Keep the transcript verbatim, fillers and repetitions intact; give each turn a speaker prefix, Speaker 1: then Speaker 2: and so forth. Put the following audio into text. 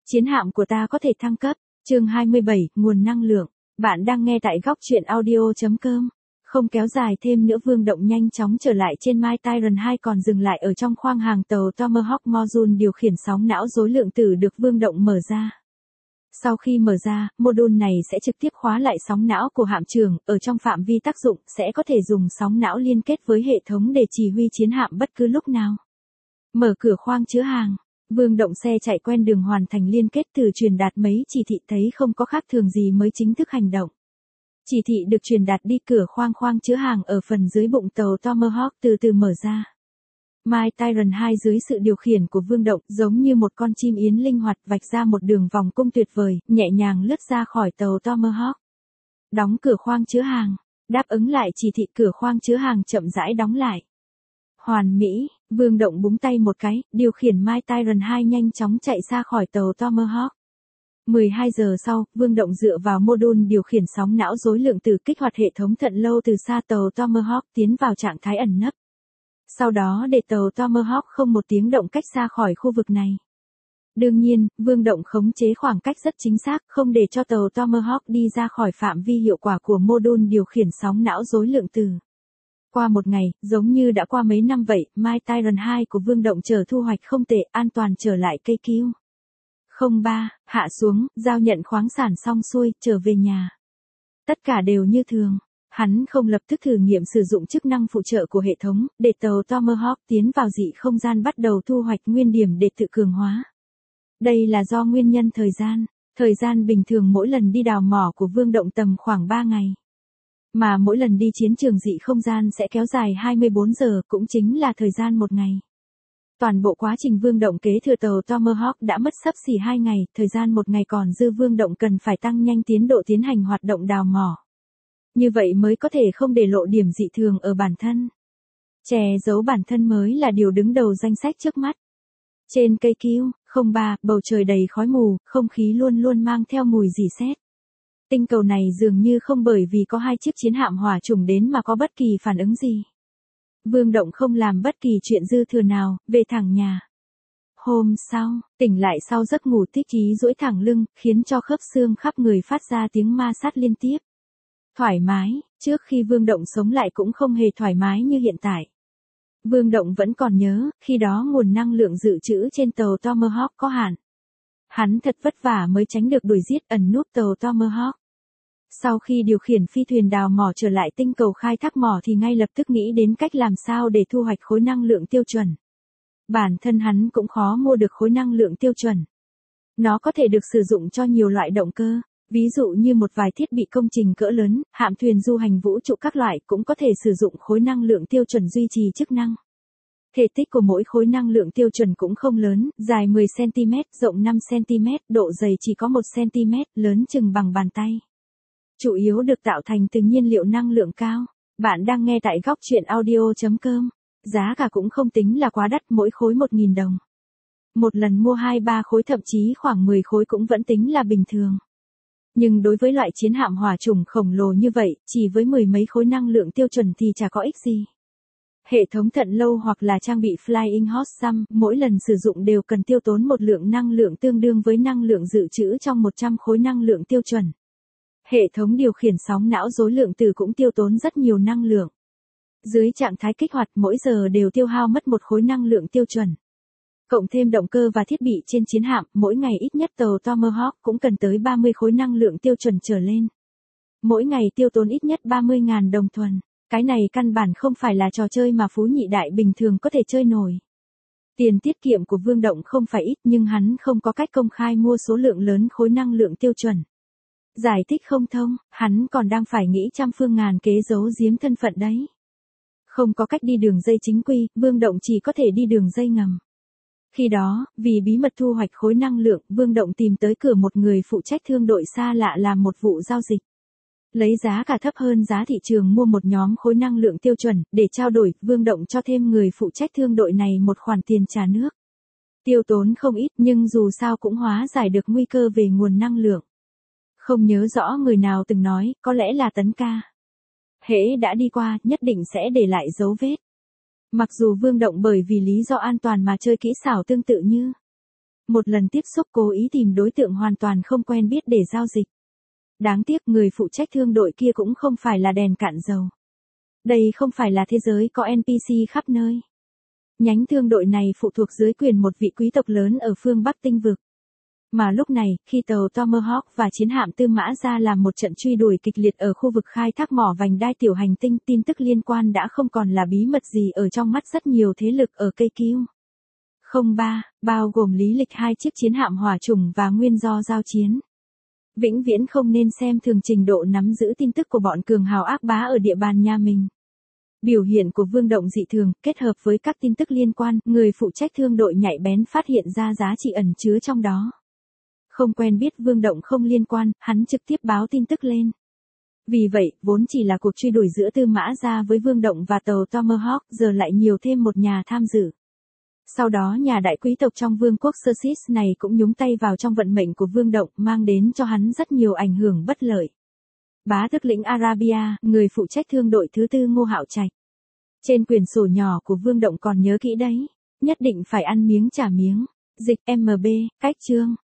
Speaker 1: Chiến hạm của ta có thể thăng cấp. Chương hai mươi bảy, nguồn năng lượng. Bạn đang nghe tại góc truyện audio chấm com. Không kéo dài thêm nữa, Vương Động nhanh chóng trở lại trên Mai Tyron hai, còn dừng lại ở trong khoang hàng tàu Tomahawk. Module điều khiển sóng não rối lượng tử được Vương Động mở ra. Sau khi mở ra, module này sẽ trực tiếp khóa lại sóng não của hạm trưởng, ở trong phạm vi tác dụng sẽ có thể dùng sóng não liên kết với hệ thống để chỉ huy chiến hạm bất cứ lúc nào. Mở cửa khoang chứa hàng. Vương Động xe chạy quen đường hoàn thành liên kết từ truyền đạt mấy chỉ thị, thấy không có khác thường gì mới chính thức hành động. Chỉ thị được truyền đạt đi cửa khoang khoang chứa hàng ở phần dưới bụng tàu Tomahawk từ từ mở ra. Mai Tyron hai dưới sự điều khiển của Vương Động giống như một con chim yến linh hoạt vạch ra một đường vòng cung tuyệt vời, nhẹ nhàng lướt ra khỏi tàu Tomahawk. Đóng cửa khoang chứa hàng. Đáp ứng lại chỉ thị, cửa khoang chứa hàng chậm rãi đóng lại. Hoàn mỹ, Vương Động búng tay một cái, điều khiển Mai Tyron hai nhanh chóng chạy ra khỏi tàu Tomahawk. mười hai giờ sau, Vương Động dựa vào module điều khiển sóng não rối lượng tử kích hoạt hệ thống thận lâu từ xa tàu Tomahawk tiến vào trạng thái ẩn nấp. Sau đó để tàu Tomahawk không một tiếng động cách xa khỏi khu vực này. Đương nhiên, Vương Động khống chế khoảng cách rất chính xác, không để cho tàu Tomahawk đi ra khỏi phạm vi hiệu quả của module điều khiển sóng não rối lượng tử. Qua một ngày, giống như đã qua mấy năm vậy, Mai Tyron hai của Vương Động chờ thu hoạch không tệ, an toàn trở lại cây cứu. không ba, hạ xuống, giao nhận khoáng sản xong xuôi, trở về nhà. Tất cả đều như thường. Hắn không lập tức thử nghiệm sử dụng chức năng phụ trợ của hệ thống, để tàu Tomahawk tiến vào dị không gian bắt đầu thu hoạch nguyên điểm để tự cường hóa. Đây là do nguyên nhân thời gian. Thời gian bình thường mỗi lần đi đào mỏ của Vương Động tầm khoảng ba ngày. Mà mỗi lần đi chiến trường dị không gian sẽ kéo dài hai mươi bốn giờ, cũng chính là thời gian một ngày. Toàn bộ quá trình Vương Động kế thừa tàu Tomahawk đã mất xấp xỉ hai ngày, thời gian một ngày còn dư Vương Động cần phải tăng nhanh tiến độ tiến hành hoạt động đào mỏ. Như vậy mới có thể không để lộ điểm dị thường ở bản thân. Che giấu bản thân mới là điều đứng đầu danh sách trước mắt. Trên cây cứu, không ba, bầu trời đầy khói mù, không khí luôn luôn mang theo mùi rỉ sét. Tinh cầu này dường như không bởi vì có hai chiếc chiến hạm hỏa chủng đến mà có bất kỳ phản ứng gì. Vương Động không làm bất kỳ chuyện dư thừa nào, về thẳng nhà. Hôm sau, tỉnh lại sau giấc ngủ thích chí duỗi thẳng lưng, khiến cho khớp xương khắp người phát ra tiếng ma sát liên tiếp. Thoải mái, trước khi Vương Động sống lại cũng không hề thoải mái như hiện tại. Vương Động vẫn còn nhớ, khi đó nguồn năng lượng dự trữ trên tàu Tomahawk có hạn. Hắn thật vất vả mới tránh được đuổi giết ẩn núp tàu Tomahawk. Sau khi điều khiển phi thuyền đào mỏ trở lại tinh cầu khai thác mỏ thì ngay lập tức nghĩ đến cách làm sao để thu hoạch khối năng lượng tiêu chuẩn. Bản thân hắn cũng khó mua được khối năng lượng tiêu chuẩn. Nó có thể được sử dụng cho nhiều loại động cơ, ví dụ như một vài thiết bị công trình cỡ lớn, hạm thuyền du hành vũ trụ các loại cũng có thể sử dụng khối năng lượng tiêu chuẩn duy trì chức năng. Thể tích của mỗi khối năng lượng tiêu chuẩn cũng không lớn, dài mười xăng ti mét, rộng năm xăng ti mét, độ dày chỉ có một xăng ti mét, lớn chừng bằng bàn tay. Chủ yếu được tạo thành từ nhiên liệu năng lượng cao. Bạn đang nghe tại góc truyện audio chấm com. Giá cả cũng không tính là quá đắt, mỗi khối một nghìn đồng. Một lần mua hai ba khối thậm chí khoảng mười khối cũng vẫn tính là bình thường. Nhưng đối với loại chiến hạm hỏa chủng khổng lồ như vậy, chỉ với mười mấy khối năng lượng tiêu chuẩn thì chả có ích gì. Hệ thống thận lâu hoặc là trang bị Flying Hot Sum, mỗi lần sử dụng đều cần tiêu tốn một lượng năng lượng tương đương với năng lượng dự trữ trong một trăm khối năng lượng tiêu chuẩn. Hệ thống điều khiển sóng não rối lượng tử cũng tiêu tốn rất nhiều năng lượng. Dưới trạng thái kích hoạt mỗi giờ đều tiêu hao mất một khối năng lượng tiêu chuẩn. Cộng thêm động cơ và thiết bị trên chiến hạm, mỗi ngày ít nhất tàu Tomahawk cũng cần tới ba mươi khối năng lượng tiêu chuẩn trở lên. Mỗi ngày tiêu tốn ít nhất ba mươi nghìn đồng thuần. Cái này căn bản không phải là trò chơi mà phú nhị đại bình thường có thể chơi nổi. Tiền tiết kiệm của Vương Động không phải ít nhưng hắn không có cách công khai mua số lượng lớn khối năng lượng tiêu chuẩn. Giải thích không thông, hắn còn đang phải nghĩ trăm phương ngàn kế giấu giếm thân phận đấy. Không có cách đi đường dây chính quy, Vương Động chỉ có thể đi đường dây ngầm. Khi đó, vì bí mật thu hoạch khối năng lượng, Vương Động tìm tới cửa một người phụ trách thương đội xa lạ làm một vụ giao dịch. Lấy giá cả thấp hơn giá thị trường mua một nhóm khối năng lượng tiêu chuẩn, để trao đổi, Vương Động cho thêm người phụ trách thương đội này một khoản tiền trả nước. Tiêu tốn không ít nhưng dù sao cũng hóa giải được nguy cơ về nguồn năng lượng. Không nhớ rõ người nào từng nói, có lẽ là Tấn ca. Hễ đã đi qua, nhất định sẽ để lại dấu vết. Mặc dù Vương Động bởi vì lý do an toàn mà chơi kỹ xảo tương tự như Một lần tiếp xúc cố ý tìm đối tượng hoàn toàn không quen biết để giao dịch. Đáng tiếc người phụ trách thương đội kia cũng không phải là đèn cạn dầu. Đây không phải là thế giới có en pê xê khắp nơi. Nhánh thương đội này phụ thuộc dưới quyền một vị quý tộc lớn ở phương Bắc tinh vực. Mà lúc này, khi tàu Tomahawk và chiến hạm Tư Mã ra làm một trận truy đuổi kịch liệt ở khu vực khai thác mỏ vành đai tiểu hành tinh, tin tức liên quan đã không còn là bí mật gì ở trong mắt rất nhiều thế lực ở cây kiêu. không ba, bao gồm lý lịch hai chiếc chiến hạm hỏa chủng và nguyên do giao chiến. Vĩnh viễn không nên xem thường trình độ nắm giữ tin tức của bọn cường hào ác bá ở địa bàn nhà mình. Biểu hiện của Vương Động dị thường, kết hợp với các tin tức liên quan, người phụ trách thương đội nhạy bén phát hiện ra giá trị ẩn chứa trong đó. Không quen biết Vương Động không liên quan, hắn trực tiếp báo tin tức lên. Vì vậy, vốn chỉ là cuộc truy đuổi giữa Tư Mã Gia với Vương Động và tàu Tomahawk, giờ lại nhiều thêm một nhà tham dự. Sau đó nhà đại quý tộc trong vương quốc Xerxes này cũng nhúng tay vào trong vận mệnh của Vương Động, mang đến cho hắn rất nhiều ảnh hưởng bất lợi. Bá tước lĩnh Arabia, người phụ trách thương đội thứ tư Ngô Hạo Trạch. Trên quyển sổ nhỏ của Vương Động còn nhớ kỹ đấy, nhất định phải ăn miếng trả miếng. Dịch em bê, cách chương.